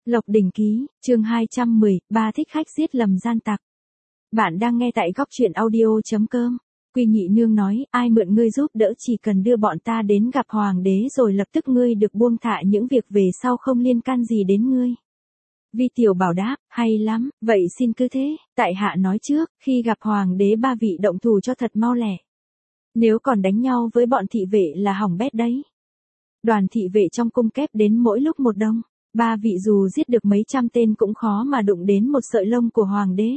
Lộc Đỉnh Ký, chương 210, ba thích khách giết lầm gian tặc. Bạn đang nghe tại góc audio.com. Quy Nhị Nương nói, ai mượn ngươi giúp đỡ chỉ cần đưa bọn ta đến gặp hoàng đế rồi lập tức ngươi được buông thả, những việc về sau không liên can gì đến ngươi. Vi Tiểu Bảo đáp, hay lắm, vậy xin cứ thế, tại hạ nói trước, khi gặp hoàng đế ba vị động thủ cho thật mau lẹ. Nếu còn đánh nhau với bọn thị vệ là hỏng bét đấy. Đoàn thị vệ trong cung kép đến mỗi lúc một đông. Ba vị dù giết được mấy trăm tên cũng khó mà đụng đến một sợi lông của hoàng đế.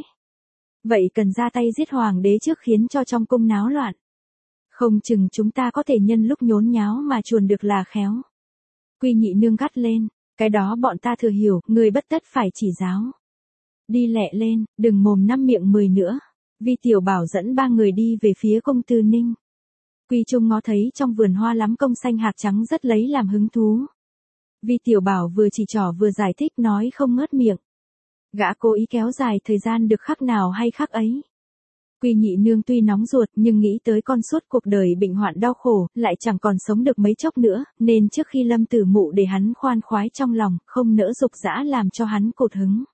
Vậy cần ra tay giết hoàng đế trước khiến cho trong cung náo loạn. Không chừng chúng ta có thể nhân lúc nhốn nháo mà chuồn được là khéo. Quy Nhị Nương gắt lên, cái đó bọn ta thừa hiểu, người bất tất phải chỉ giáo. Đi lẹ lên, đừng mồm năm miệng 10 nữa. Vi Tiểu Bảo dẫn ba người đi về phía cung Tư Ninh. Quy Trung ngó thấy trong vườn hoa lắm công xanh hạc trắng rất lấy làm hứng thú. Vi Tiểu Bảo vừa chỉ trỏ vừa giải thích nói không ngớt miệng. Gã cố ý kéo dài thời gian được khắc nào hay khắc ấy. Quy Nhị Nương tuy nóng ruột nhưng nghĩ tới con suốt cuộc đời bệnh hoạn đau khổ, lại chẳng còn sống được mấy chốc nữa, nên trước khi Lâm Tử Mụ để hắn khoan khoái trong lòng, không nỡ dục dã làm cho hắn cột hứng.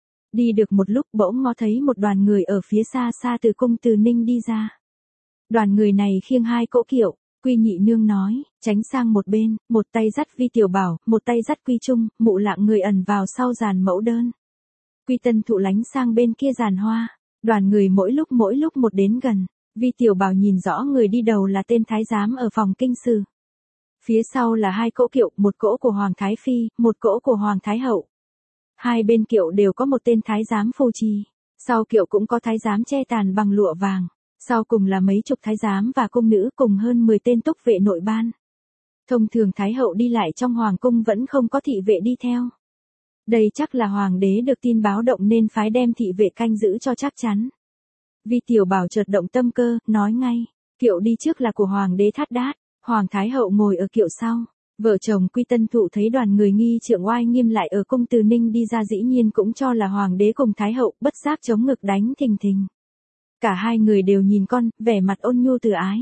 Đi được một lúc bỗng ngó thấy một đoàn người ở phía xa xa từ cung Từ Ninh đi ra. Đoàn người này khiêng 2 cỗ kiệu. Quy Nhị Nương nói, tránh sang một bên, một tay dắt Vi Tiểu Bảo, một tay dắt Quy Trung, Mụ Lạng người ẩn vào sau giàn mẫu đơn. Quy Tân Thụ lánh sang bên kia giàn hoa, đoàn người mỗi lúc một đến gần. Vi Tiểu Bảo nhìn rõ người đi đầu là tên thái giám ở phòng kinh sư. Phía sau là 2 cỗ kiệu, một cỗ của Hoàng Thái Phi, một cỗ của Hoàng Thái Hậu. Hai bên kiệu đều có một tên thái giám phù trì, sau kiệu cũng có thái giám che tàn bằng lụa vàng. Sau cùng là mấy chục thái giám và cung nữ cùng hơn 10 tên túc vệ nội ban. Thông thường Thái Hậu đi lại trong hoàng cung vẫn không có thị vệ đi theo. Đây chắc là hoàng đế được tin báo động nên phái đem thị vệ canh giữ cho chắc chắn. Vi Tiểu Bảo chợt động tâm cơ, nói ngay, kiệu đi trước là của hoàng đế Thát Đát, Hoàng Thái Hậu ngồi ở kiệu sau. Vợ chồng Quy Tân Thụ thấy đoàn người nghi trượng oai nghiêm lại ở cung Từ Ninh đi ra dĩ nhiên cũng cho là hoàng đế cùng Thái Hậu, bất giác chống ngực đánh thình thình. Cả hai người đều nhìn con, vẻ mặt ôn nhu từ ái.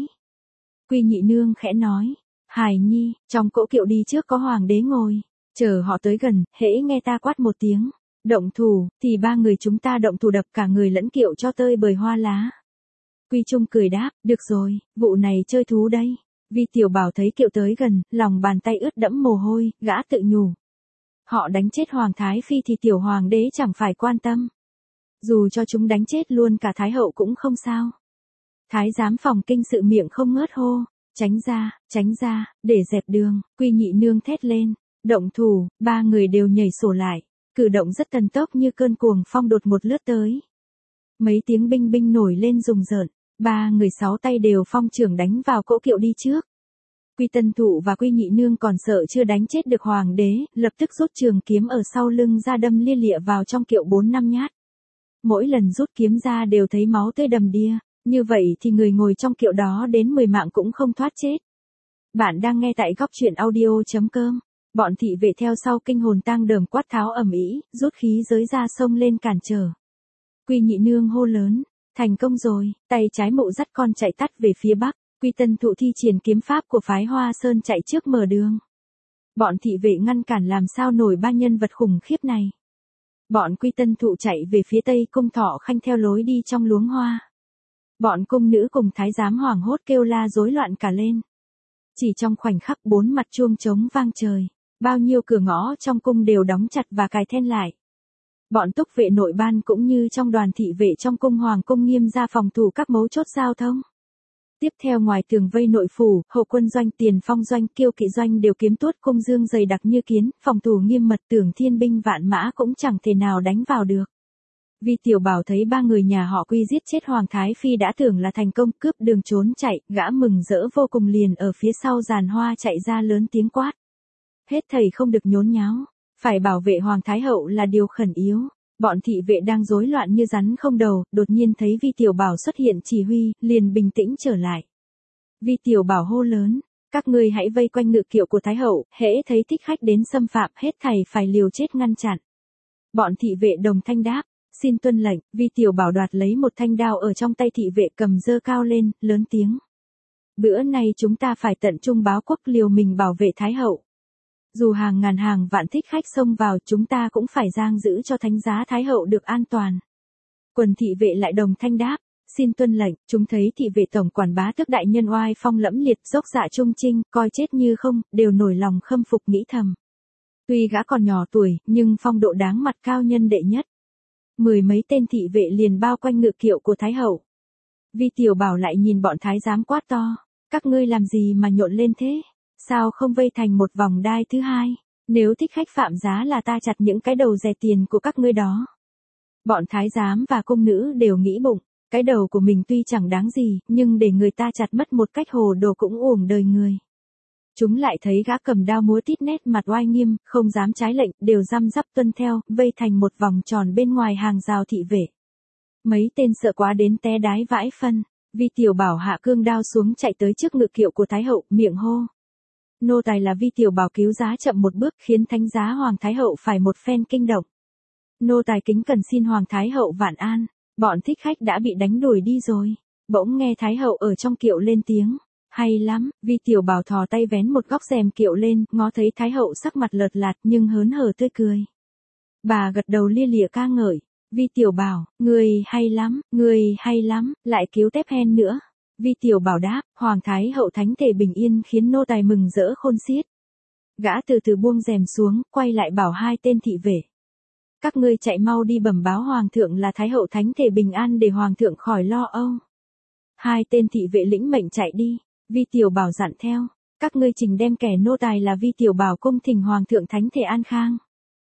Quy Nhị Nương khẽ nói, Hải Nhi, trong cỗ kiệu đi trước có hoàng đế ngồi, chờ họ tới gần, hễ nghe ta quát một tiếng, động thủ, thì ba người chúng ta động thủ đập cả người lẫn kiệu cho tơi bời hoa lá. Quy Trung cười đáp, được rồi, vụ này chơi thú đây. Vi Tiểu Bảo thấy kiệu tới gần, lòng bàn tay ướt đẫm mồ hôi, gã tự nhủ. Họ đánh chết Hoàng Thái Phi thì tiểu hoàng đế chẳng phải quan tâm. Dù cho chúng đánh chết luôn cả Thái Hậu cũng không sao. Thái giám phòng kinh sự miệng không ngớt hô, tránh ra, để dẹp đường. Quy Nhị Nương thét lên, động thủ, ba người đều nhảy sổ lại, cử động rất thần tốc như cơn cuồng phong đột một lướt tới. Mấy tiếng binh binh nổi lên rùng rợn, ba người 6 tay đều phong chưởng đánh vào cỗ kiệu đi trước. Quy Tân Thụ và Quy Nhị Nương còn sợ chưa đánh chết được hoàng đế, lập tức rút trường kiếm ở sau lưng ra đâm lia lịa vào trong kiệu 4-5 nhát. Mỗi lần rút kiếm ra đều thấy máu tươi đầm đìa, như vậy thì người ngồi trong kiệu đó đến 10 mạng cũng không thoát chết. Bạn đang nghe tại góc audio.com. Bọn thị vệ theo sau kinh hồn tang đờm quát tháo ầm ĩ, rút khí giới ra xông lên cản trở. Quy Nhị Nương hô lớn, thành công rồi, tay trái Mụ dắt con chạy tắt về phía bắc, Quy Tân Thụ thi triển kiếm pháp của phái Hoa Sơn chạy trước mở đường. Bọn thị vệ ngăn cản làm sao nổi ba nhân vật khủng khiếp này. Bọn Quy Tân Thụ chạy về phía tây cung Thọ Khanh theo lối đi trong luống hoa. Bọn cung nữ cùng thái giám hoảng hốt kêu la rối loạn cả lên. Chỉ trong khoảnh khắc 4 mặt chuông trống vang trời, bao nhiêu cửa ngõ trong cung đều đóng chặt và cài then lại. Bọn túc vệ nội ban cũng như trong đoàn thị vệ trong cung hoàng cung nghiêm ra phòng thủ các mấu chốt giao thông. Tiếp theo ngoài tường vây nội phủ, hậu quân doanh, tiền phong doanh, kiêu kỵ doanh đều kiếm tuốt cung dương dày đặc như kiến, phòng thủ nghiêm mật, tưởng thiên binh vạn mã cũng chẳng thể nào đánh vào được. Vi Tiểu Bảo thấy ba người nhà họ Quy giết chết Hoàng Thái Phi đã tưởng là thành công, cướp đường trốn chạy, gã mừng rỡ vô cùng liền ở phía sau giàn hoa chạy ra lớn tiếng quát. Hết thầy không được nhốn nháo, phải bảo vệ Hoàng Thái Hậu là điều khẩn yếu. Bọn thị vệ đang rối loạn như rắn không đầu, đột nhiên thấy Vi Tiểu Bảo xuất hiện chỉ huy, liền bình tĩnh trở lại. Vi Tiểu Bảo hô lớn, các ngươi hãy vây quanh ngự kiệu của Thái Hậu, hễ thấy thích khách đến xâm phạm, hết thảy phải liều chết ngăn chặn. Bọn thị vệ đồng thanh đáp, xin tuân lệnh. Vi Tiểu Bảo đoạt lấy một thanh đao ở trong tay thị vệ cầm giơ cao lên, lớn tiếng. Bữa nay chúng ta phải tận trung báo quốc liều mình bảo vệ Thái Hậu. Dù hàng ngàn hàng vạn thích khách xông vào, chúng ta cũng phải giang giữ cho thánh giá Thái hậu được an toàn. Quần thị vệ lại đồng thanh đáp, xin tuân lệnh. Chúng thấy thị vệ tổng quản bá tước đại nhân oai phong lẫm liệt, dốc dạ trung trinh, coi chết như không, đều nổi lòng khâm phục nghĩ thầm. Tuy gã còn nhỏ tuổi, nhưng phong độ đáng mặt cao nhân đệ nhất. Mười mấy tên thị vệ liền bao quanh ngự kiệu của Thái hậu. Vi Tiểu Bảo lại nhìn bọn thái giám quát to, các ngươi làm gì mà nhộn lên thế? Sao không vây thành một vòng đai thứ hai? Nếu thích khách phạm giá là ta chặt những cái đầu rẻ tiền của các ngươi đó. Bọn thái giám và cung nữ đều nghĩ bụng, cái đầu của mình tuy chẳng đáng gì, nhưng để người ta chặt mất một cách hồ đồ cũng uổng đời người. Chúng lại thấy gã cầm đao múa tít nét mặt oai nghiêm, không dám trái lệnh, đều răm rắp tuân theo, vây thành một vòng tròn bên ngoài hàng rào thị vệ. Mấy tên sợ quá đến té đái vãi phân, Vi Tiểu Bảo hạ cương đao xuống chạy tới trước ngự kiệu của Thái hậu, miệng hô. Nô tài là Vi Tiểu Bảo cứu giá chậm một bước khiến thánh giá Hoàng Thái hậu phải một phen kinh động. Nô tài kính cần xin Hoàng Thái hậu vạn an, bọn thích khách đã bị đánh đuổi đi rồi. Bỗng nghe Thái hậu ở trong kiệu lên tiếng. Hay lắm, Vi Tiểu Bảo thò tay vén một góc rèm kiệu lên, ngó thấy Thái hậu sắc mặt lợt lạt nhưng hớn hở tươi cười. Bà gật đầu lia lịa ca ngợi. Vi Tiểu Bảo, người hay lắm, lại cứu tép hen nữa. Vi Tiểu Bảo đáp, Hoàng Thái hậu thánh thể bình yên khiến nô tài mừng rỡ khôn xiết. Gã từ từ buông rèm xuống, quay lại bảo hai tên thị vệ. Các ngươi chạy mau đi bẩm báo Hoàng thượng là Thái hậu thánh thể bình an để Hoàng thượng khỏi lo âu. Hai tên thị vệ lĩnh mệnh chạy đi, Vi Tiểu Bảo dặn theo, các ngươi trình đem kẻ nô tài là Vi Tiểu Bảo cung thỉnh Hoàng thượng thánh thể an khang.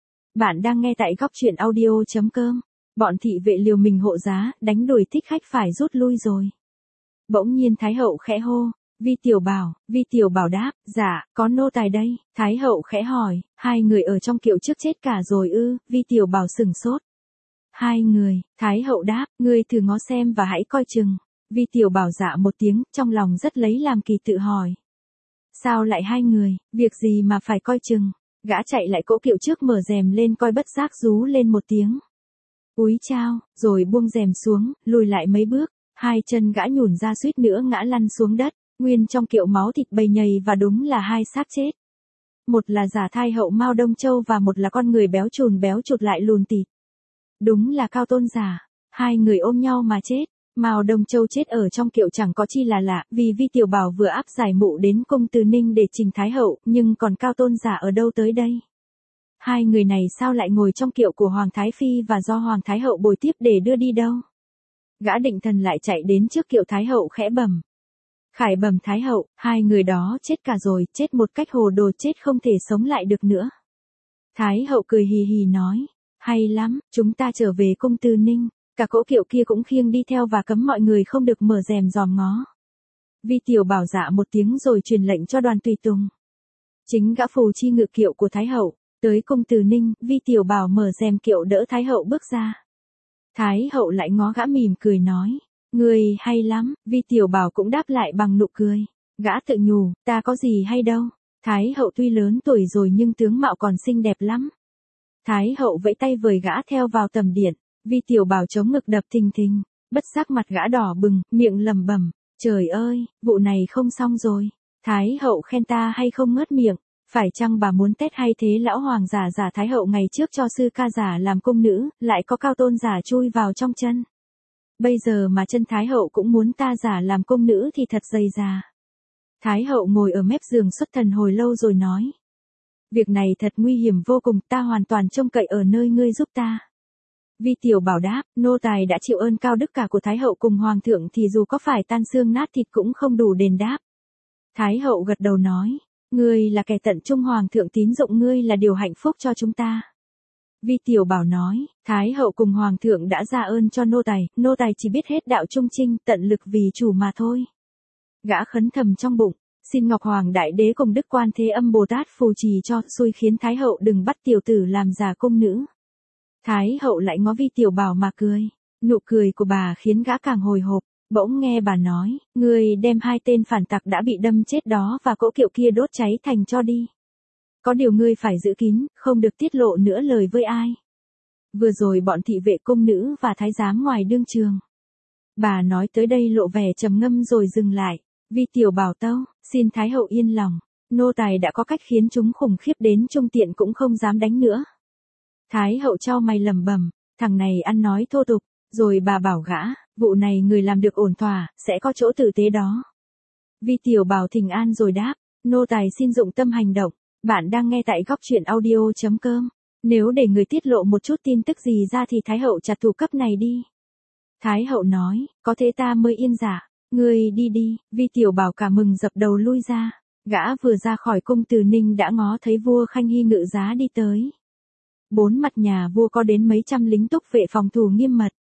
Bạn đang nghe tại góc truyện audio.com. Bọn thị vệ liều mình hộ giá, đánh đuổi thích khách phải rút lui rồi. Bỗng nhiên Thái hậu khẽ hô, Vi Tiểu Bảo đáp, dạ, có nô tài đây. Thái hậu khẽ hỏi, hai người ở trong kiệu trước chết cả rồi ư? Vi Tiểu Bảo sửng sốt. Hai người, Thái hậu đáp, ngươi thử ngó xem và hãy coi chừng. Vi Tiểu Bảo dạ một tiếng, trong lòng rất lấy làm kỳ tự hỏi. Sao lại hai người, việc gì mà phải coi chừng? Gã chạy lại cỗ kiệu trước mở rèm lên coi bất giác rú lên một tiếng. Úi chao, rồi buông rèm xuống, lùi lại mấy bước, hai chân gã nhủn ra suýt nữa ngã lăn xuống đất, nguyên trong kiệu máu thịt bầy nhầy và đúng là hai xác chết. Một là giả Thái hậu Mao Đông Châu và một là con người béo chụt lại lùn tịt. Đúng là Cao Tôn giả, hai người ôm nhau mà chết. Mao Đông Châu chết ở trong kiệu chẳng có chi là lạ, vì Vi Tiểu Bảo vừa áp giải mụ đến cung Từ Ninh để trình Thái hậu, nhưng còn Cao Tôn giả ở đâu tới đây? Hai người này sao lại ngồi trong kiệu của Hoàng Thái Phi và do Hoàng Thái hậu bồi tiếp để đưa đi đâu? Gã định thần lại chạy đến trước kiệu Thái hậu khẽ bẩm. Khải bẩm Thái hậu, hai người đó chết cả rồi, chết một cách hồ đồ, chết không thể sống lại được nữa. Thái hậu cười hì hì nói, hay lắm, chúng ta trở về cung Từ Ninh. Cả cỗ kiệu kia cũng khiêng đi theo và cấm mọi người không được mở rèm dòm ngó. Vi Tiểu Bảo dạ một tiếng rồi truyền lệnh cho đoàn tùy tùng. Chính gã phù chi ngự kiệu của Thái hậu, tới cung Từ Ninh, Vi Tiểu Bảo mở rèm kiệu đỡ Thái hậu bước ra. Thái hậu lại ngó gã mỉm cười nói, người hay lắm, Vi Tiểu Bảo cũng đáp lại bằng nụ cười. Gã tự nhủ, ta có gì hay đâu. Thái hậu tuy lớn tuổi rồi nhưng tướng mạo còn xinh đẹp lắm. Thái hậu vẫy tay vời gã theo vào tầm điện. Vi Tiểu Bảo chống ngực đập thình thình, bất giác mặt gã đỏ bừng, miệng lẩm bẩm, trời ơi, vụ này không xong rồi. Thái hậu khen ta hay không ngớt miệng, phải chăng bà muốn tét hay thế? Lão hoàng giả Thái hậu ngày trước cho sư ca giả làm cung nữ, lại có Cao Tôn giả chui vào trong chân. Bây giờ mà chân Thái hậu cũng muốn ta giả làm cung nữ thì thật dày dà. Thái hậu ngồi ở mép giường xuất thần hồi lâu rồi nói, việc này thật nguy hiểm vô cùng, ta hoàn toàn trông cậy ở nơi ngươi giúp ta. Vi Tiểu Bảo đáp, nô tài đã chịu ơn cao đức cả của Thái hậu cùng Hoàng thượng thì dù có phải tan xương nát thịt cũng không đủ đền đáp. Thái hậu gật đầu nói, ngươi là kẻ tận trung, Hoàng thượng tín dụng ngươi là điều hạnh phúc cho chúng ta. Vi Tiểu Bảo nói, Thái hậu cùng Hoàng thượng đã ra ơn cho nô tài chỉ biết hết đạo trung trinh, tận lực vì chủ mà thôi. Gã khấn thầm trong bụng, xin Ngọc Hoàng Đại Đế cùng Đức Quan Thế Âm Bồ Tát phù trì cho, xui khiến Thái hậu đừng bắt tiểu tử làm giả cung nữ. Thái hậu lại ngó Vi Tiểu Bảo mà cười, nụ cười của bà khiến gã càng hồi hộp, bỗng nghe bà nói, ngươi đem hai tên phản tặc đã bị đâm chết đó và cỗ kiệu kia đốt cháy thành tro đi. Có điều ngươi phải giữ kín, không được tiết lộ nữa lời với ai. Vừa rồi bọn thị vệ cung nữ và thái giám ngoài đương trường. Bà nói tới đây lộ vẻ trầm ngâm rồi dừng lại, Vi Tiểu Bảo tâu, xin Thái hậu yên lòng, nô tài đã có cách khiến chúng khủng khiếp đến trung tiện cũng không dám đánh nữa. Thái hậu chau mày lẩm bẩm, thằng này ăn nói thô tục, rồi bà bảo gã, vụ này người làm được ổn thỏa, sẽ có chỗ tử tế đó. Vi Tiểu Bảo thỉnh an rồi đáp, nô tài xin dụng tâm hành động, bạn đang nghe tại góc truyện audio.com. Nếu để người tiết lộ một chút tin tức gì ra thì Thái hậu chặt thủ cấp này đi. Thái hậu nói, có thế ta mới yên dạ, ngươi đi đi, Vi Tiểu Bảo cả mừng dập đầu lui ra. Gã vừa ra khỏi cung Từ Ninh đã ngó thấy vua Khanh Hy ngự giá đi tới. Bốn mặt nhà vua có đến mấy trăm lính túc vệ phòng thủ nghiêm mật.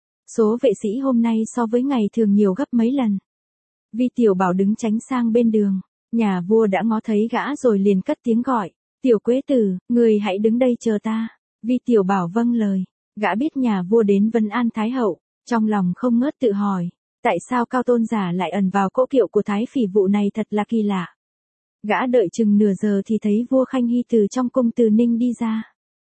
Số vệ sĩ hôm nay so với ngày thường nhiều gấp mấy lần. Vi Tiểu Bảo đứng tránh sang bên đường, nhà vua đã ngó thấy gã rồi liền cất tiếng gọi, Tiểu Quế Tử, người hãy đứng đây chờ ta. Vi Tiểu Bảo vâng lời, gã biết nhà vua đến vấn an Thái hậu, trong lòng không ngớt tự hỏi, tại sao Cao Tôn giả lại ẩn vào cỗ kiệu của Thái Phỉ, vụ này thật là kỳ lạ. Gã đợi chừng nửa giờ thì thấy vua Khanh Hy từ trong cung Từ Ninh đi ra.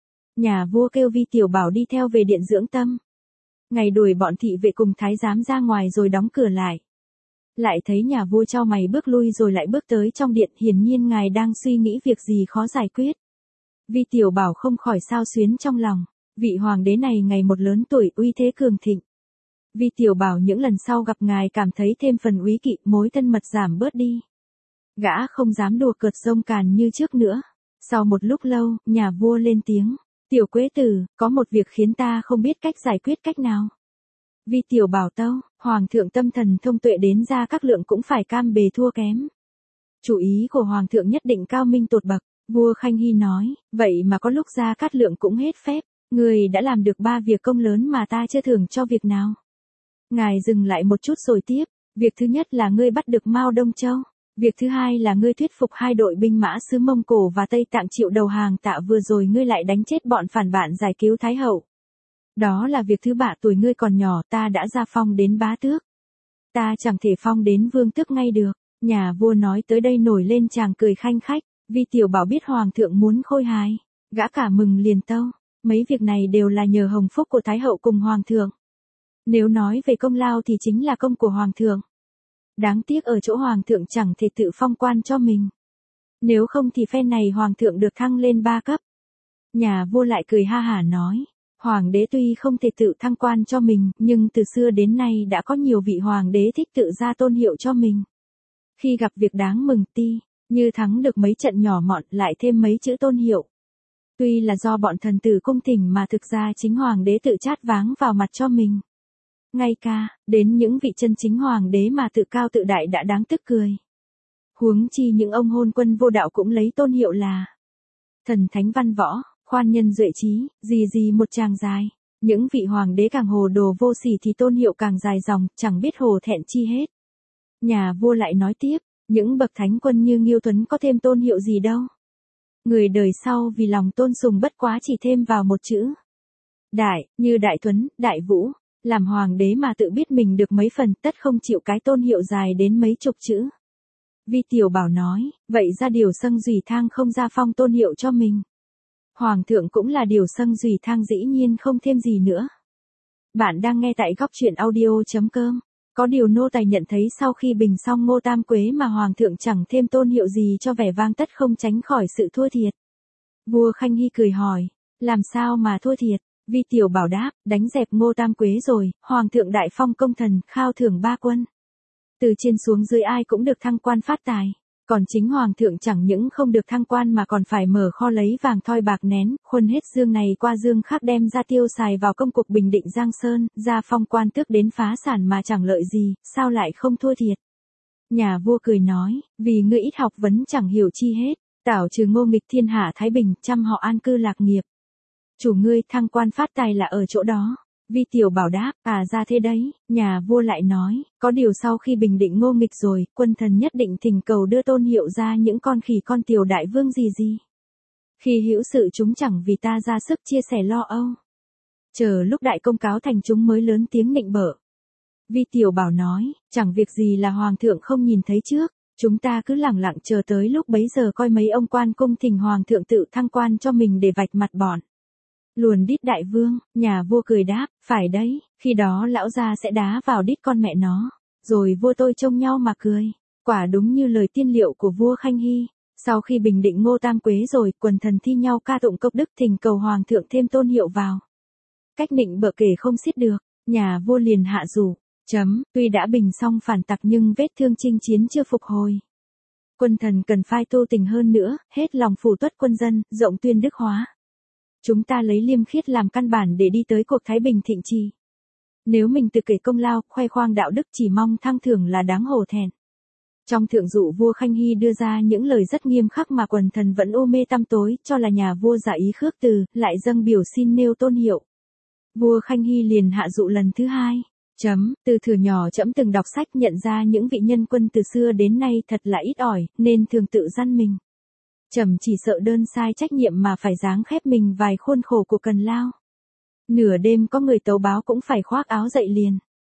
Nhà vua kêu Vi Tiểu Bảo đi theo về điện dưỡng tâm. Ngày đuổi bọn thị vệ cùng thái giám ra ngoài rồi đóng cửa lại. Lại thấy nhà vua chau mày bước lui rồi lại bước tới trong điện, hiển nhiên ngài đang suy nghĩ việc gì khó giải quyết. Vi Tiểu Bảo không khỏi xao xuyến trong lòng, vị hoàng đế này ngày một lớn tuổi, uy thế cường thịnh. Vi Tiểu Bảo những lần sau gặp ngài cảm thấy thêm phần úy kỵ, mối thân mật giảm bớt đi. Gã không dám đùa cợt rông càn như trước nữa. Sau một lúc lâu, nhà vua lên tiếng, Tiểu Quế Tử, có một việc khiến ta không biết cách giải quyết cách nào. Vi Tiểu Bảo tâu, hoàng thượng tâm thần thông tuệ đến Gia Các Lượng cũng phải cam bề thua kém. Chủ ý của hoàng thượng nhất định cao minh tột bậc. Vua Khanh Hy nói, vậy mà có lúc Gia Cát Lượng cũng hết phép, người đã làm được 3 việc công lớn mà ta chưa thưởng cho việc nào. Ngài dừng lại một chút rồi tiếp, việc thứ nhất là ngươi bắt được Mao Đông Châu. Việc thứ hai là ngươi thuyết phục 2 đội binh mã xứ Mông Cổ và Tây Tạng chịu đầu hàng tạ, vừa rồi ngươi lại đánh chết bọn phản bạn giải cứu Thái hậu. Đó là việc thứ ba, tuổi ngươi còn nhỏ ta đã ra phong đến bá tước. Ta chẳng thể phong đến vương tước ngay được. Nhà vua nói tới đây nổi lên chàng cười khanh khách. Vi Tiểu Bảo biết hoàng thượng muốn khôi hài, gã cả mừng liền tâu, mấy việc này đều là nhờ hồng phúc của Thái hậu cùng hoàng thượng. Nếu nói về công lao thì chính là công của hoàng thượng. Đáng tiếc ở chỗ hoàng thượng chẳng thể tự phong quan cho mình. Nếu không thì phen này hoàng thượng được thăng lên 3 cấp. Nhà vua lại cười ha hả nói, hoàng đế tuy không thể tự thăng quan cho mình, nhưng từ xưa đến nay đã có nhiều vị hoàng đế thích tự ra tôn hiệu cho mình. Khi gặp việc đáng mừng ti, như thắng được mấy trận nhỏ mọn lại thêm mấy chữ tôn hiệu. Tuy là do bọn thần tử cung thỉnh mà thực ra chính hoàng đế tự chát váng vào mặt cho mình. Ngay cả, đến những vị chân chính hoàng đế mà tự cao tự đại đã đáng tức cười. Huống chi những ông hôn quân vô đạo cũng lấy tôn hiệu là thần thánh văn võ, khoan nhân duệ trí, gì một tràng dài. Những vị hoàng đế càng hồ đồ vô sỉ thì tôn hiệu càng dài dòng, chẳng biết hổ thẹn chi hết. Nhà vua lại nói tiếp, những bậc thánh quân như Nghiêu Tuấn có thêm tôn hiệu gì đâu. Người đời sau vì lòng tôn sùng bất quá chỉ thêm vào một chữ Đại, như Đại Tuấn, Đại Vũ. Làm hoàng đế mà tự biết mình được mấy phần, tất không chịu cái tôn hiệu dài đến mấy chục chữ. Vi Tiểu Bảo nói, vậy ra điều Sâng Dùy Thang không ra phong tôn hiệu cho mình. Hoàng thượng cũng là điều Sâng Dùy Thang, dĩ nhiên không thêm gì nữa. Bạn đang nghe tại góc truyện audio.com. Có điều nô tài nhận thấy sau khi bình xong Ngô Tam Quế mà hoàng thượng chẳng thêm tôn hiệu gì cho vẻ vang, tất không tránh khỏi sự thua thiệt. Vua Khanh Hy cười hỏi, làm sao mà thua thiệt? Vi Tiểu Bảo đáp, đánh dẹp Ngô Tam Quế rồi, hoàng thượng đại phong công thần, khao thưởng 3 quân. Từ trên xuống dưới ai cũng được thăng quan phát tài. Còn chính hoàng thượng chẳng những không được thăng quan mà còn phải mở kho lấy vàng thoi bạc nén, khuân hết dương này qua dương khác đem ra tiêu xài vào công cuộc bình định Giang Sơn, ra phong quan tước đến phá sản mà chẳng lợi gì, sao lại không thua thiệt. Nhà vua cười nói, vì ngươi ít học vấn chẳng hiểu chi hết, tảo trừ ngô nghịch thiên hạ thái bình, trăm họ an cư lạc nghiệp. Chủ ngươi thăng quan phát tài là ở chỗ đó. Vi Tiểu Bảo đáp, ra thế đấy. Nhà vua lại nói, có điều sau khi bình định ngô nghịch rồi, quân thần nhất định thỉnh cầu đưa tôn hiệu ra những con khỉ con tiểu đại vương gì. Khi hữu sự chúng chẳng vì ta ra sức chia sẻ lo âu. Chờ lúc đại công cáo thành chúng mới lớn tiếng nịnh bợ. Vi Tiểu Bảo nói, chẳng việc gì là hoàng thượng không nhìn thấy trước. Chúng ta cứ lẳng lặng chờ tới lúc bấy giờ coi mấy ông quan cung thỉnh hoàng thượng tự thăng quan cho mình để vạch mặt bọn luồn đít đại vương. Nhà vua cười đáp, phải đấy, khi đó lão gia sẽ đá vào đít con mẹ nó. Rồi vua tôi trông nhau mà cười. Quả đúng như lời tiên liệu của vua Khanh Hy. Sau khi bình định Ngô Tam Quế rồi, quần thần thi nhau ca tụng công đức thỉnh cầu hoàng thượng thêm Tôn Hiệu vào. Cách nịnh bợ kể không xiết được, nhà vua liền hạ dụ. Tuy đã bình xong phản tặc nhưng vết thương chinh chiến chưa phục hồi. Quân thần cần phai tu tình hơn nữa, hết lòng phù tuất quân dân, rộng tuyên đức hóa. Chúng ta lấy liêm khiết làm căn bản để đi tới cuộc thái bình thịnh trì. Nếu mình tự kể công lao, khoe khoang đạo đức chỉ mong thăng thưởng là đáng hổ thẹn. Trong thượng dụ vua Khanh Hy đưa ra những lời rất nghiêm khắc mà quần thần vẫn u mê tăm tối, cho là nhà vua giả ý khước từ, lại dâng biểu xin nêu Tôn Hiệu. Vua Khanh Hy liền hạ dụ lần thứ hai. Từ thuở nhỏ trẫm từng đọc sách nhận ra những vị nhân quân từ xưa đến nay thật là ít ỏi, nên thường tự dăn mình. Trẫm chỉ sợ đơn sai trách nhiệm mà phải giáng khép mình vài khuôn khổ của cần lao. Nửa đêm có người tấu báo cũng phải khoác áo dậy liền.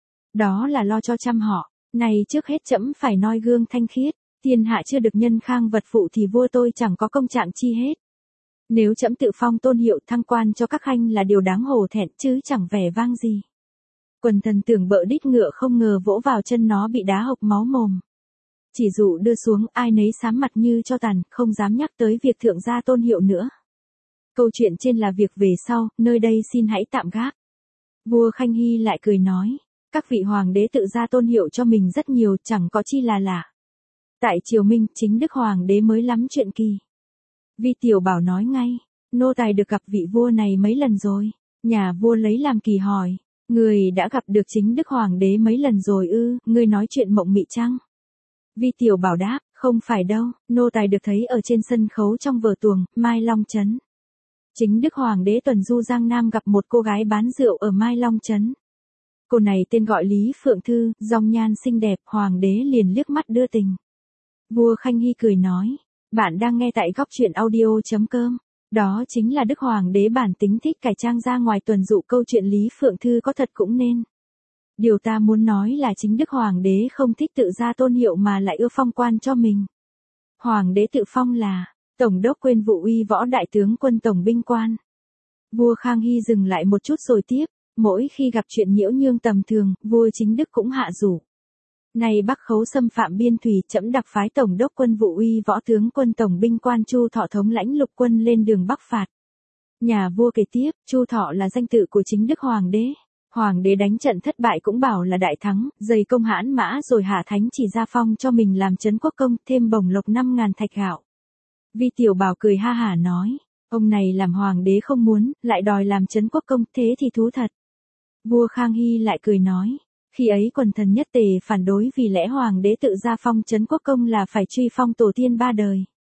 Đó là lo cho trăm họ, này trước hết trẫm phải noi gương thanh khiết, thiên hạ chưa được nhân khang vật phụ thì vua tôi chẳng có công trạng chi hết. Nếu trẫm tự phong Tôn Hiệu thăng quan cho các khanh là điều đáng hổ thẹn chứ chẳng vẻ vang gì. Quần thần tưởng bợ đít ngựa không ngờ vỗ vào chân nó bị đá hộc máu mồm. Chỉ dụ đưa xuống ai nấy sám mặt như cho tàn, không dám nhắc tới việc thượng gia Tôn Hiệu nữa. Câu chuyện trên là việc về sau, nơi đây xin hãy tạm gác. Vua Khanh Hy lại cười nói, các vị hoàng đế tự ra Tôn Hiệu cho mình rất nhiều, chẳng có chi là lạ. Tại triều Minh, chính đức hoàng đế mới lắm chuyện kỳ. Vi Tiểu Bảo nói ngay, nô tài được gặp vị vua này mấy lần rồi. Nhà vua lấy làm kỳ hỏi, người đã gặp được chính đức hoàng đế mấy lần rồi ư, ngươi nói chuyện mộng mị chăng? Vi Tiểu Bảo đáp, không phải đâu, nô tài được thấy ở trên sân khấu trong vở tuồng, Mai Long Trấn. Chính đức hoàng đế tuần du Giang Nam gặp một cô gái bán rượu ở Mai Long Trấn. Cô này tên gọi Lý Phượng Thư, dòng nhan xinh đẹp, hoàng đế liền liếc mắt đưa tình. Vua Khanh Hy cười nói, bạn đang nghe tại góc truyện audio.com. Đó chính là đức hoàng đế bản tính thích cải trang ra ngoài tuần dụ, câu chuyện Lý Phượng Thư có thật cũng nên. Điều ta muốn nói là chính đức hoàng đế không thích tự ra Tôn Hiệu mà lại ưa phong quan cho mình. Hoàng đế tự phong là Tổng đốc Quên Vụ Uy Võ Đại tướng Quân Tổng binh quan. Vua Khang Hy dừng lại một chút rồi tiếp, mỗi khi gặp chuyện nhiễu nhương tầm thường, vua chính đức cũng hạ dụ. Này Bắc Khấu xâm phạm biên thủy, trẫm đặc phái Tổng đốc Quân Vụ Uy Võ tướng Quân Tổng binh quan Chu Thọ thống lãnh lục quân lên đường Bắc phạt. Nhà vua kể tiếp, Chu Thọ là danh tự của chính đức hoàng đế. Hoàng đế đánh trận thất bại cũng bảo là đại thắng, dày công hãn mã rồi hạ thánh chỉ ra phong cho mình làm trấn quốc công, thêm bổng lộc 5.000 thạch gạo. Vi Tiểu Bảo cười ha hả nói, ông này làm hoàng đế không muốn, lại đòi làm trấn quốc công, thế thì thú thật. Vua Khang Hy lại cười nói, khi ấy quần thần nhất tề phản đối vì lẽ hoàng đế tự ra phong trấn quốc công là phải truy phong tổ tiên 3 đời.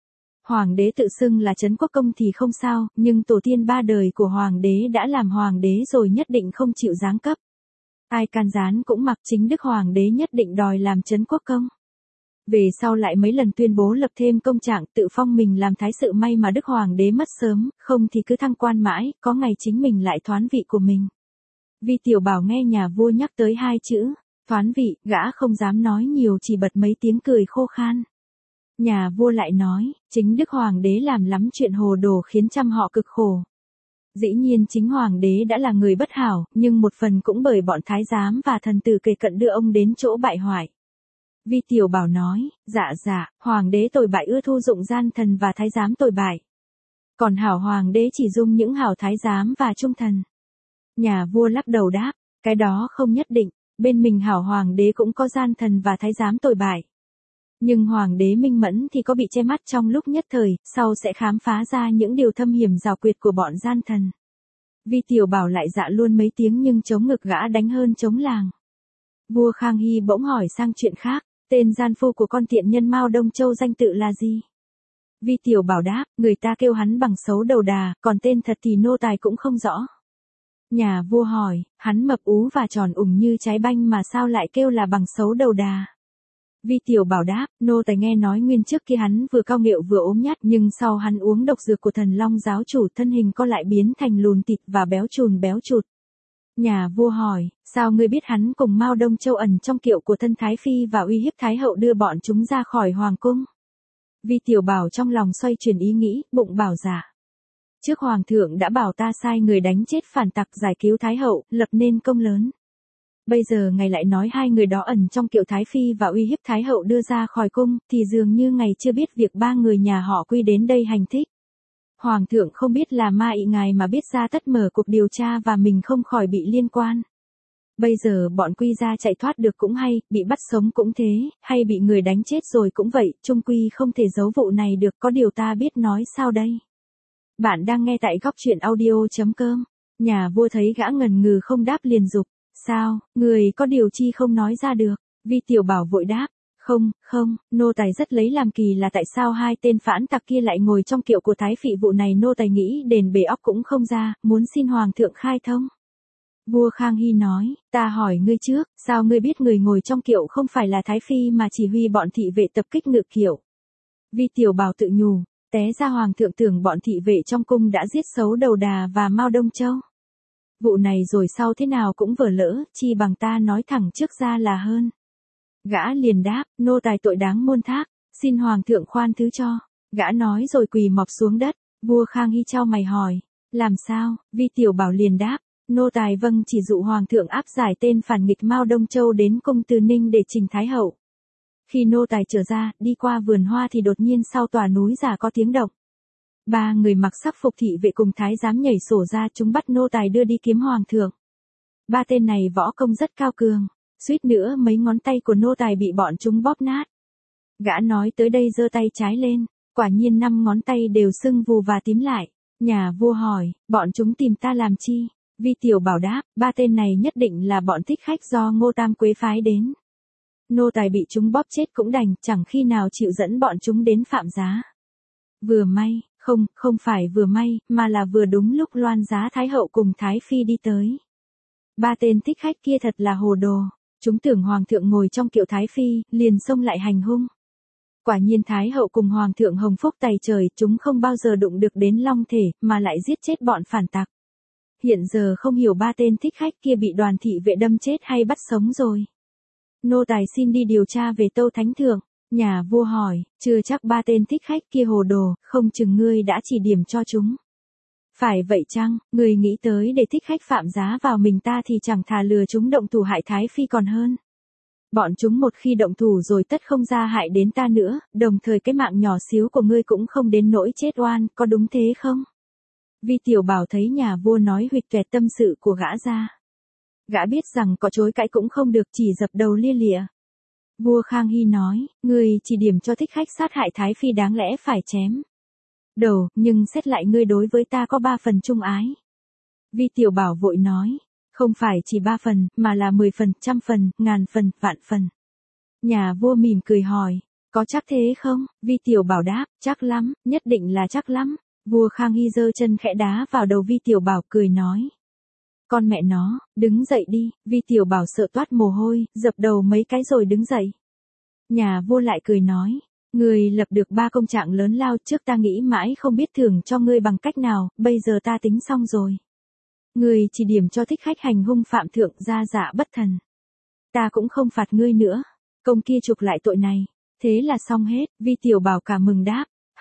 Hoàng đế tự xưng là trấn quốc công thì không sao, nhưng tổ tiên 3 đời của hoàng đế đã làm hoàng đế rồi nhất định không chịu giáng cấp. Ai can gián cũng mặc, chính đức hoàng đế nhất định đòi làm trấn quốc công. Về sau lại mấy lần tuyên bố lập thêm công trạng tự phong mình làm thái sự, may mà đức hoàng đế mất sớm, không thì cứ thăng quan mãi, có ngày chính mình lại thoán vị của mình. Vi Tiểu Bảo nghe nhà vua nhắc tới 2 chữ, thoán vị, gã không dám nói nhiều, chỉ bật mấy tiếng cười khô khan. Nhà vua lại nói, chính đức hoàng đế làm lắm chuyện hồ đồ khiến trăm họ cực khổ. Dĩ nhiên chính hoàng đế đã là người bất hảo, nhưng một phần cũng bởi bọn thái giám và thần tử kề cận đưa ông đến chỗ bại hoại. Vi Tiểu Bảo nói, dạ, hoàng đế tồi bại ưa thu dụng gian thần và thái giám tồi bại. Còn hảo hoàng đế chỉ dung những hảo thái giám và trung thần. Nhà vua lắc đầu đáp, cái đó không nhất định, bên mình hảo hoàng đế cũng có gian thần và thái giám tồi bại. Nhưng hoàng đế minh mẫn thì có bị che mắt trong lúc nhất thời, sau sẽ khám phá ra những điều thâm hiểm rào quyệt của bọn gian thần. Vi Tiểu Bảo lại dạ luôn mấy tiếng nhưng chống ngực gã đánh hơn chống làng. Vua Khang Hy bỗng hỏi sang chuyện khác, tên gian phu của con tiện nhân Mao Đông Châu danh tự là gì? Vi Tiểu Bảo đáp, người ta kêu hắn bằng xấu đầu đà, còn tên thật thì nô tài cũng không rõ. Nhà vua hỏi, hắn mập ú và tròn ủng như trái banh mà sao lại kêu là bằng xấu đầu đà? Vi Tiểu Bảo đáp, nô tài nghe nói nguyên trước kia hắn vừa cao nghệu vừa ốm nhát, nhưng sau hắn uống độc dược của Thần Long giáo chủ thân hình co lại biến thành lùn thịt và béo trùn béo chụt. Nhà vua hỏi, sao ngươi biết hắn cùng Mao Đông Châu ẩn trong kiệu của thân Thái Phi và uy hiếp Thái Hậu đưa bọn chúng ra khỏi hoàng cung? Vi Tiểu Bảo trong lòng xoay chuyển ý nghĩ, bụng bảo dạ. Trước hoàng thượng đã bảo ta sai người đánh chết phản tặc giải cứu Thái Hậu, lập nên công lớn. Bây giờ ngài lại nói hai người đó ẩn trong kiệu Thái Phi và uy hiếp Thái hậu đưa ra khỏi cung, thì dường như ngài chưa biết việc ba người nhà họ Quy đến đây hành thích. Hoàng thượng không biết là ma ị ngài mà biết ra tất mở cuộc điều tra và mình không khỏi bị liên quan. Bây giờ bọn Quy gia chạy thoát được cũng hay, bị bắt sống cũng thế, hay bị người đánh chết rồi cũng vậy, chung Quy không thể giấu vụ này được, có điều ta biết nói sao đây. Bạn đang nghe tại góc truyện audio.com. Nhà vua thấy gã ngần ngừ không đáp liền dục. Sao, người có điều chi không nói ra được? Vi Tiểu Bảo vội đáp. Không, nô tài rất lấy làm kỳ là tại sao hai tên phản tặc kia lại ngồi trong kiệu của Thái Phị, vụ này nô tài nghĩ đền bể óc cũng không ra, muốn xin Hoàng thượng khai thông. Vua Khang Hy nói, ta hỏi ngươi trước, sao ngươi biết người ngồi trong kiệu không phải là Thái Phi mà chỉ huy bọn thị vệ tập kích ngự kiệu? Vi Tiểu Bảo tự nhủ, té ra Hoàng thượng tưởng bọn thị vệ trong cung đã giết xấu Đầu Đà và Mao Đông Châu. Vụ này rồi sau thế nào cũng vỡ lỡ, chi bằng ta nói thẳng trước ra là hơn. Gã liền đáp, nô tài tội đáng muôn thác, xin Hoàng thượng khoan thứ cho. Gã nói rồi quỳ mọp xuống đất. Vua Khang Hy chau mày hỏi, làm sao? Vi Tiểu Bảo liền đáp, nô tài vâng chỉ dụ Hoàng thượng áp giải tên phản nghịch Mao Đông Châu đến cung Từ Ninh để trình Thái hậu. Khi nô tài trở ra, đi qua vườn hoa thì đột nhiên sau tòa núi giả có tiếng động. Ba người mặc sắc phục thị vệ cùng thái giám nhảy sổ ra, chúng bắt nô tài đưa đi kiếm Hoàng thượng. Ba tên này võ công rất cao cường, suýt nữa mấy ngón tay của nô tài bị bọn chúng bóp nát. Gã nói tới đây giơ tay trái lên, quả nhiên 5 ngón tay đều sưng vù và tím lại. Nhà vua hỏi, bọn chúng tìm ta làm chi? Vi Tiểu Bảo đáp, ba tên này nhất định là bọn thích khách do Ngô Tam Quế phái đến. Nô tài bị chúng bóp chết cũng đành, chẳng khi nào chịu dẫn bọn chúng đến phạm giá. Vừa may, không phải vừa may, mà là vừa đúng lúc Loan Giá Thái hậu cùng Thái Phi đi tới. Ba tên thích khách kia thật là hồ đồ, chúng tưởng Hoàng thượng ngồi trong kiệu Thái Phi, liền xông lại hành hung. Quả nhiên Thái hậu cùng Hoàng thượng hồng phúc tày trời, chúng không bao giờ đụng được đến long thể, mà lại giết chết bọn phản tặc. Hiện giờ không hiểu ba tên thích khách kia bị đoàn thị vệ đâm chết hay bắt sống rồi. Nô tài xin đi điều tra về Tâu Thánh Thượng. Nhà vua hỏi, chưa chắc ba tên thích khách kia hồ đồ, không chừng ngươi đã chỉ điểm cho chúng. Phải vậy chăng, ngươi nghĩ tới để thích khách phạm giá vào mình ta thì chẳng thà lừa chúng động thủ hại Thái Phi còn hơn. Bọn chúng một khi động thủ rồi tất không ra hại đến ta nữa, đồng thời cái mạng nhỏ xíu của ngươi cũng không đến nỗi chết oan, có đúng thế không? Vi Tiểu Bảo thấy nhà vua nói huỵch toẹt tâm sự của gã ra. Gã biết rằng có chối cãi cũng không được, chỉ dập đầu lia lịa. Vua Khang Hy nói, ngươi chỉ điểm cho thích khách sát hại Thái Phi đáng lẽ phải chém đầu, nhưng xét lại ngươi đối với ta có 3 phần trung ái. Vi Tiểu Bảo vội nói, không phải chỉ 3 phần, mà là 10 phần, 100 phần, 1000 phần, vạn phần. Nhà vua mỉm cười hỏi, có chắc thế không? Vi Tiểu Bảo đáp, chắc lắm, nhất định là chắc lắm. Vua Khang Hy giơ chân khẽ đá vào đầu Vi Tiểu Bảo cười nói. Con mẹ nó, đứng dậy đi. Vi Tiểu Bảo sợ toát mồ hôi, dập đầu mấy cái rồi đứng dậy. Nhà vua lại cười nói, ngươi lập được 3 công trạng lớn lao, trước ta nghĩ mãi không biết thưởng cho ngươi bằng cách nào, bây giờ ta tính xong rồi. Ngươi chỉ điểm cho thích khách hành hung phạm thượng, ra dạ bất thần. Ta cũng không phạt ngươi nữa, công kia chuộc lại tội này. Thế là xong hết. Vi Tiểu Bảo cả mừng đáp,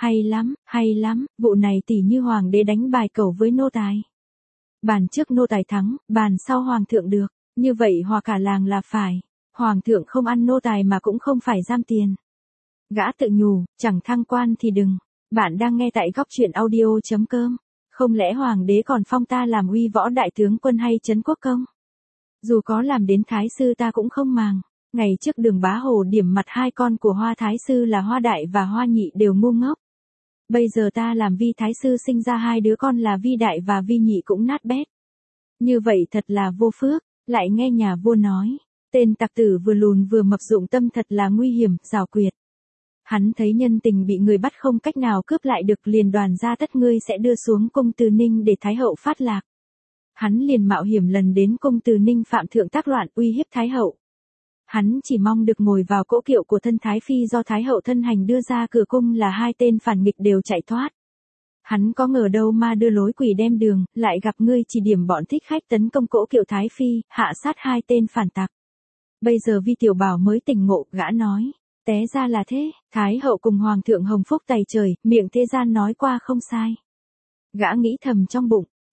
hay lắm, vụ này tỉ như hoàng đế đánh bài cẩu với nô tài. Bàn trước nô tài thắng, bàn sau hoàng thượng được, như vậy hòa cả làng là phải. Hoàng thượng không ăn nô tài mà cũng không phải giam tiền. Gã tự nhủ, chẳng thăng quan thì đừng. Bạn đang nghe tại góc truyện audio.com. Không lẽ hoàng đế còn phong ta làm uy võ đại tướng quân hay trấn quốc công? Dù có làm đến thái sư ta cũng không màng. Ngày trước Đường Bá Hồ điểm mặt 2 con của Hoa thái sư là Hoa đại và Hoa nhị đều ngu ngốc. Bây giờ ta làm Vi thái sư sinh ra 2 đứa con là Vi đại và Vi nhị cũng nát bét. Như vậy thật là vô phước. Lại nghe nhà vua nói, tên tặc tử vừa lùn vừa mập dụng tâm thật là nguy hiểm, giảo quyệt. Hắn thấy nhân tình bị người bắt không cách nào cướp lại được, liền đoàn ra tất ngươi sẽ đưa xuống cung Từ Ninh để Thái hậu phát lạc. Hắn liền mạo hiểm lần đến cung Từ Ninh phạm thượng tác loạn uy hiếp Thái hậu. Hắn chỉ mong được ngồi vào cỗ kiệu của thân Thái Phi do Thái hậu thân hành đưa ra cửa cung là 2 tên phản nghịch đều chạy thoát. Hắn có ngờ đâu ma đưa lối quỷ đem đường, lại gặp ngươi chỉ điểm bọn thích khách tấn công cỗ kiệu Thái Phi, hạ sát 2 tên phản tặc. Bây giờ Vi Tiểu Bảo mới tỉnh ngộ, gã nói, té ra là thế, Thái hậu cùng Hoàng thượng hồng phúc tày trời, miệng thế gian nói qua không sai. Gã nghĩ thầm trong bụng,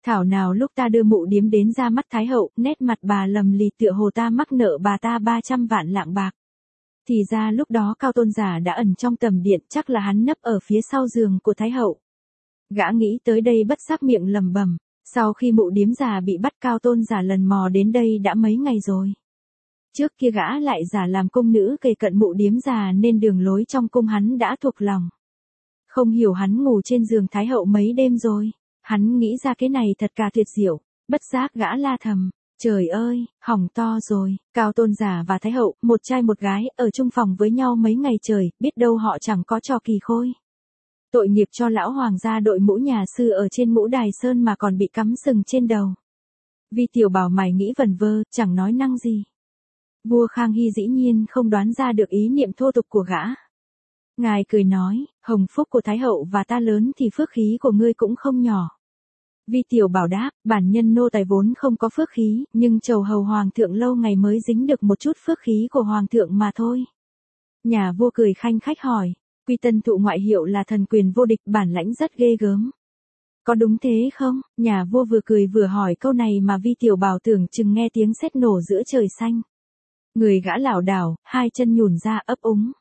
Thảo nào lúc ta đưa mụ điếm đến ra mắt Thái hậu, nét mặt bà lầm lì tựa hồ ta mắc nợ bà ta 300 vạn lạng bạc. Thì ra lúc đó Cao Tôn giả đã ẩn trong tầm điện, chắc là hắn nấp ở phía sau giường của Thái hậu. Gã nghĩ tới đây bất giác miệng lẩm bẩm, sau khi mụ điếm già bị bắt Cao Tôn giả lần mò đến đây đã mấy ngày rồi. Trước kia gã lại giả làm cung nữ kề cận mụ điếm già nên đường lối trong cung hắn đã thuộc lòng. Không hiểu hắn ngủ trên giường Thái hậu mấy đêm rồi. Hắn nghĩ ra cái này thật cả tuyệt diệu, bất giác gã la thầm, trời ơi, hỏng to rồi, Cao Tôn giả và Thái hậu, một trai một gái, ở chung phòng với nhau mấy ngày trời, biết đâu họ chẳng có trò kỳ khôi. Tội nghiệp cho lão hoàng gia đội mũ nhà sư ở trên Ngũ Đài Sơn mà còn bị cắm sừng trên đầu. Vi Tiểu Bảo mày nghĩ vẩn vơ, chẳng nói năng gì. Vua Khang Hy dĩ nhiên không đoán ra được ý niệm thô tục của gã. Ngài cười nói, hồng phúc của Thái hậu và ta lớn thì phước khí của ngươi cũng không nhỏ. Vi Tiểu Bảo đáp, bản nhân nô tài vốn không có phước khí, nhưng trầu hầu hoàng thượng lâu ngày mới dính được một chút phước khí của hoàng thượng mà thôi. Nhà vua cười khanh khách hỏi, Quy Tân Thụ ngoại hiệu là thần quyền vô địch, bản lãnh rất ghê gớm. Có đúng thế không? Nhà vua vừa cười vừa hỏi câu này mà Vi Tiểu Bảo tưởng chừng nghe tiếng sét nổ giữa trời xanh. Người gã lảo đảo, hai chân nhùn ra ấp úng.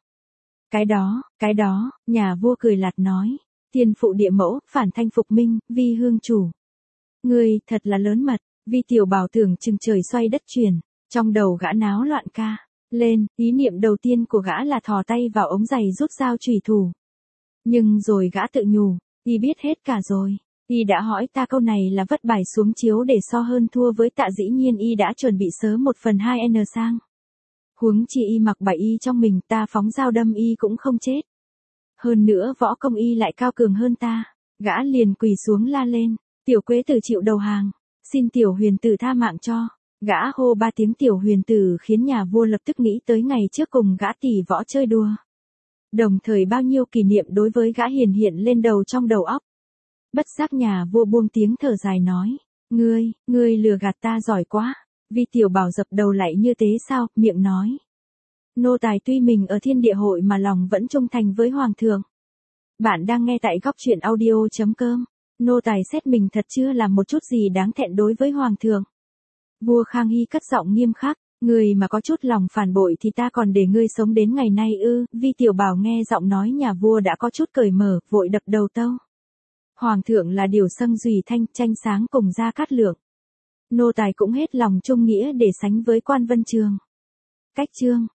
Cái đó, nhà vua cười lạt nói, tiên phụ địa mẫu, phản thanh phục minh, Vi hương chủ. Ngươi, thật là lớn mật, Vi Tiểu Bảo tưởng chừng trời xoay đất chuyển, trong đầu gã náo loạn ca. Lên, ý niệm đầu tiên của gã là thò tay vào ống giày rút dao chủy thủ. Nhưng rồi gã tự nhủ, y biết hết cả rồi, y đã hỏi ta câu này là vất bài xuống chiếu để so hơn thua với tạ, dĩ nhiên y đã chuẩn bị sớm 1/2 sang. Huống chi y mặc bại y trong mình, ta phóng dao đâm y cũng không chết. Hơn nữa võ công y lại cao cường hơn ta, gã liền quỳ xuống la lên, Tiểu Quế Tử chịu đầu hàng, xin Tiểu Huyền Tử tha mạng cho. Gã hô 3 tiếng Tiểu Huyền Tử khiến nhà vua lập tức nghĩ tới ngày trước cùng gã tỷ võ chơi đùa. Đồng thời bao nhiêu kỷ niệm đối với gã hiện lên đầu trong đầu óc. Bất giác nhà vua buông tiếng thở dài nói, ngươi lừa gạt ta giỏi quá. Vi Tiểu Bảo dập đầu lại như thế sao, miệng nói. Nô tài tuy mình ở Thiên Địa Hội mà lòng vẫn trung thành với Hoàng thượng. Bạn đang nghe tại góc truyện audio.com. Nô tài xét mình thật chưa làm một chút gì đáng thẹn đối với Hoàng thượng. Vua Khang Hy cất giọng nghiêm khắc, người mà có chút lòng phản bội thì ta còn để ngươi sống đến ngày nay ư? Vi Tiểu Bảo nghe giọng nói nhà vua đã có chút cởi mở, vội đập đầu tâu. Hoàng thượng là điều sâng dùy thanh, tranh sáng cùng Gia Cát Lượng. Nô tài cũng hết lòng trung nghĩa để sánh với Quan Vân Trường. Cách chương